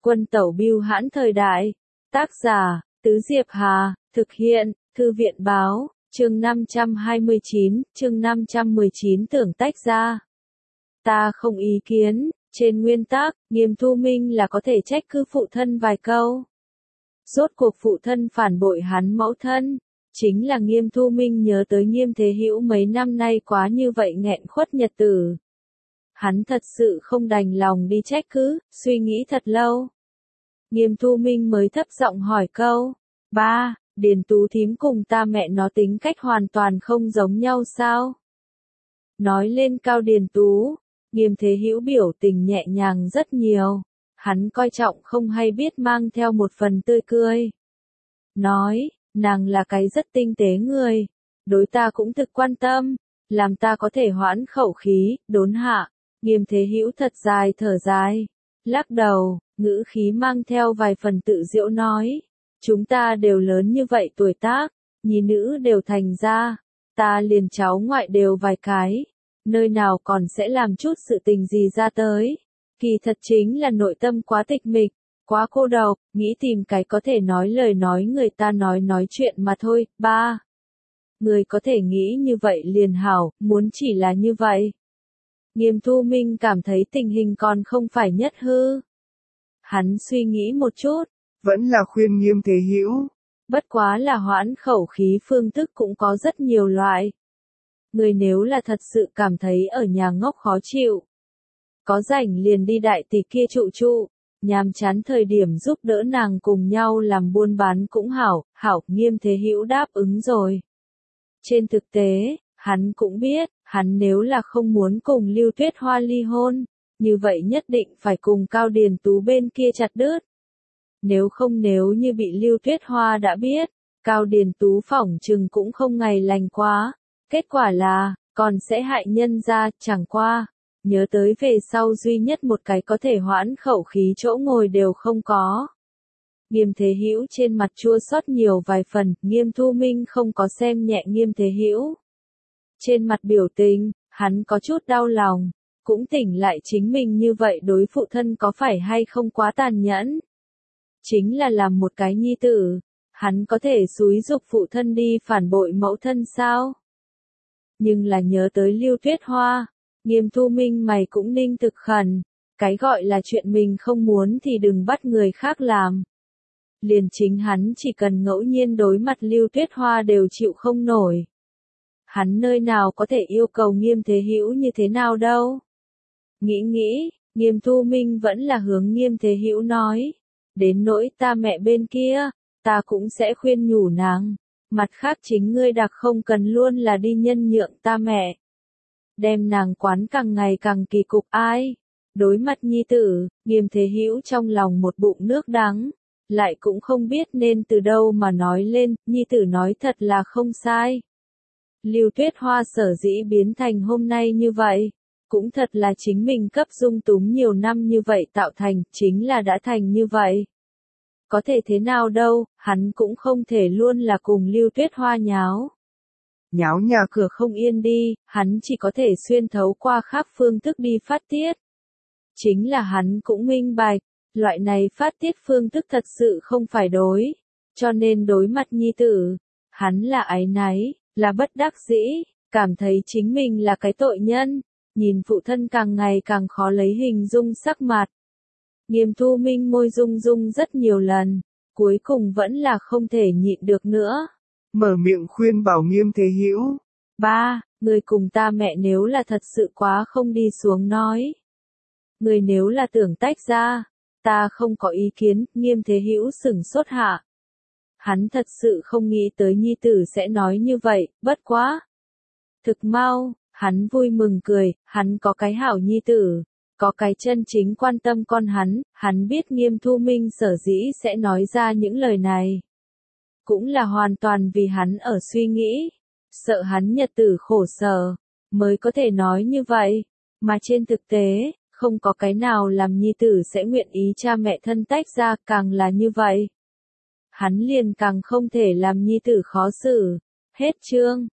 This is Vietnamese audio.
Quân tẩu bưu hãn thời đại. Tác giả, Tứ Diệp Hà, thực hiện, Thư viện báo, chương 519 tưởng tách ra. Ta không ý kiến, trên nguyên tắc, Nghiêm Thu Minh là có thể trách cứ phụ thân vài câu. Rốt cuộc phụ thân phản bội hắn mẫu thân, chính là Nghiêm Thu Minh nhớ tới Nghiêm Thế Hữu mấy năm nay quá như vậy nghẹn khuất nhật tử. Hắn thật sự không đành lòng đi trách cứ, suy nghĩ thật lâu. Nghiêm Thu Minh mới thấp giọng hỏi câu, ba, Điền Tú thím cùng ta mẹ nó tính cách hoàn toàn không giống nhau sao? Nói lên Cao Điền Tú, Nghiêm Thế Hữu biểu tình nhẹ nhàng rất nhiều, hắn coi trọng không hay biết mang theo một phần tươi cười. Nói, nàng là cái rất tinh tế người, đối ta cũng thực quan tâm, làm ta có thể hoãn khẩu khí, đốn hạ. Nghiêm Thế Hữu thật dài thở dài, lắc đầu, ngữ khí mang theo vài phần tự giễu nói, chúng ta đều lớn như vậy tuổi tác, nhi nữ đều thành ra, ta liền cháu ngoại đều vài cái, nơi nào còn sẽ làm chút sự tình gì ra tới, kỳ thật chính là nội tâm quá tịch mịch, quá cô độc, nghĩ tìm cái có thể nói lời nói người ta nói chuyện mà thôi, ba. Người có thể nghĩ như vậy liền hảo, muốn chỉ là như vậy. Nghiêm Thu Minh cảm thấy tình hình còn không phải nhất hư. Hắn suy nghĩ một chút, vẫn là khuyên Nghiêm Thế Hữu. Bất quá là hoãn khẩu khí phương thức cũng có rất nhiều loại. Người nếu là thật sự cảm thấy ở nhà ngốc khó chịu, có rảnh liền đi đại tỷ kia trụ, nhàm chán thời điểm giúp đỡ nàng cùng nhau làm buôn bán cũng hảo, Nghiêm Thế Hữu đáp ứng rồi. Trên thực tế, hắn cũng biết, hắn nếu là không muốn cùng Lưu Tuyết Hoa ly hôn, như vậy nhất định phải cùng Cao Điền Tú bên kia chặt đứt. Nếu như bị Lưu Tuyết Hoa đã biết, Cao Điền Tú phỏng chừng cũng không ngày lành quá, kết quả là, còn sẽ hại nhân ra, chẳng qua, nhớ tới về sau duy nhất một cái có thể hoãn khẩu khí chỗ ngồi đều không có. Nghiêm Thế Hữu trên mặt chua xót nhiều vài phần, Nghiêm Thu Minh không có xem nhẹ Nghiêm Thế Hữu. Trên mặt biểu tình, hắn có chút đau lòng, cũng tỉnh lại chính mình như vậy đối phụ thân có phải hay không quá tàn nhẫn. Chính là làm một cái nhi tử, hắn có thể xúi giục phụ thân đi phản bội mẫu thân sao? Nhưng là nhớ tới Lưu Tuyết Hoa, Nghiêm Thu Minh mày cũng ninh thực khẩn, cái gọi là chuyện mình không muốn thì đừng bắt người khác làm. Liền chính hắn chỉ cần ngẫu nhiên đối mặt Lưu Tuyết Hoa đều chịu không nổi. Hắn nơi nào có thể yêu cầu Nghiêm Thế Hữu như thế nào đâu. Nghĩ, Nghiêm Thu Minh vẫn là hướng Nghiêm Thế Hữu nói. Đến nỗi ta mẹ bên kia, ta cũng sẽ khuyên nhủ nàng. Mặt khác chính ngươi đặc không cần luôn là đi nhân nhượng ta mẹ. Đem nàng quán càng ngày càng kỳ cục ai. Đối mặt nhi tử, Nghiêm Thế Hữu trong lòng một bụng nước đắng. Lại cũng không biết nên từ đâu mà nói lên, nhi tử nói thật là không sai. Lưu Tuyết Hoa sở dĩ biến thành hôm nay như vậy, cũng thật là chính mình cấp dung túng nhiều năm như vậy tạo thành, chính là đã thành như vậy. Có thể thế nào đâu, hắn cũng không thể luôn là cùng Lưu Tuyết Hoa nháo. Nháo nhà cửa không yên đi, hắn chỉ có thể xuyên thấu qua khác phương thức đi phát tiết. Chính là hắn cũng minh bạch, loại này phát tiết phương thức thật sự không phải đối, cho nên đối mặt nhi tử, hắn là áy náy, là bất đắc dĩ, cảm thấy chính mình là cái tội nhân, nhìn phụ thân càng ngày càng khó lấy hình dung sắc mặt. Nghiêm Thu Minh môi rung rung rất nhiều lần, cuối cùng vẫn là không thể nhịn được nữa. Mở miệng khuyên bảo Nghiêm Thế Hữu. Ba, người cùng ta mẹ nếu là thật sự quá không đi xuống nói. Người nếu là tưởng tách ra, ta không có ý kiến, Nghiêm Thế Hữu sửng sốt hạ. Hắn thật sự không nghĩ tới nhi tử sẽ nói như vậy, bất quá. Thực mau, hắn vui mừng cười, hắn có cái hảo nhi tử, có cái chân chính quan tâm con hắn biết Nghiêm Thu Minh sở dĩ sẽ nói ra những lời này. Cũng là hoàn toàn vì hắn ở suy nghĩ, sợ hắn nhật tử khổ sở, mới có thể nói như vậy, mà trên thực tế, không có cái nào làm nhi tử sẽ nguyện ý cha mẹ thân tách ra, càng là như vậy. Hắn liền càng không thể làm nhi tử khó xử. Hết chương.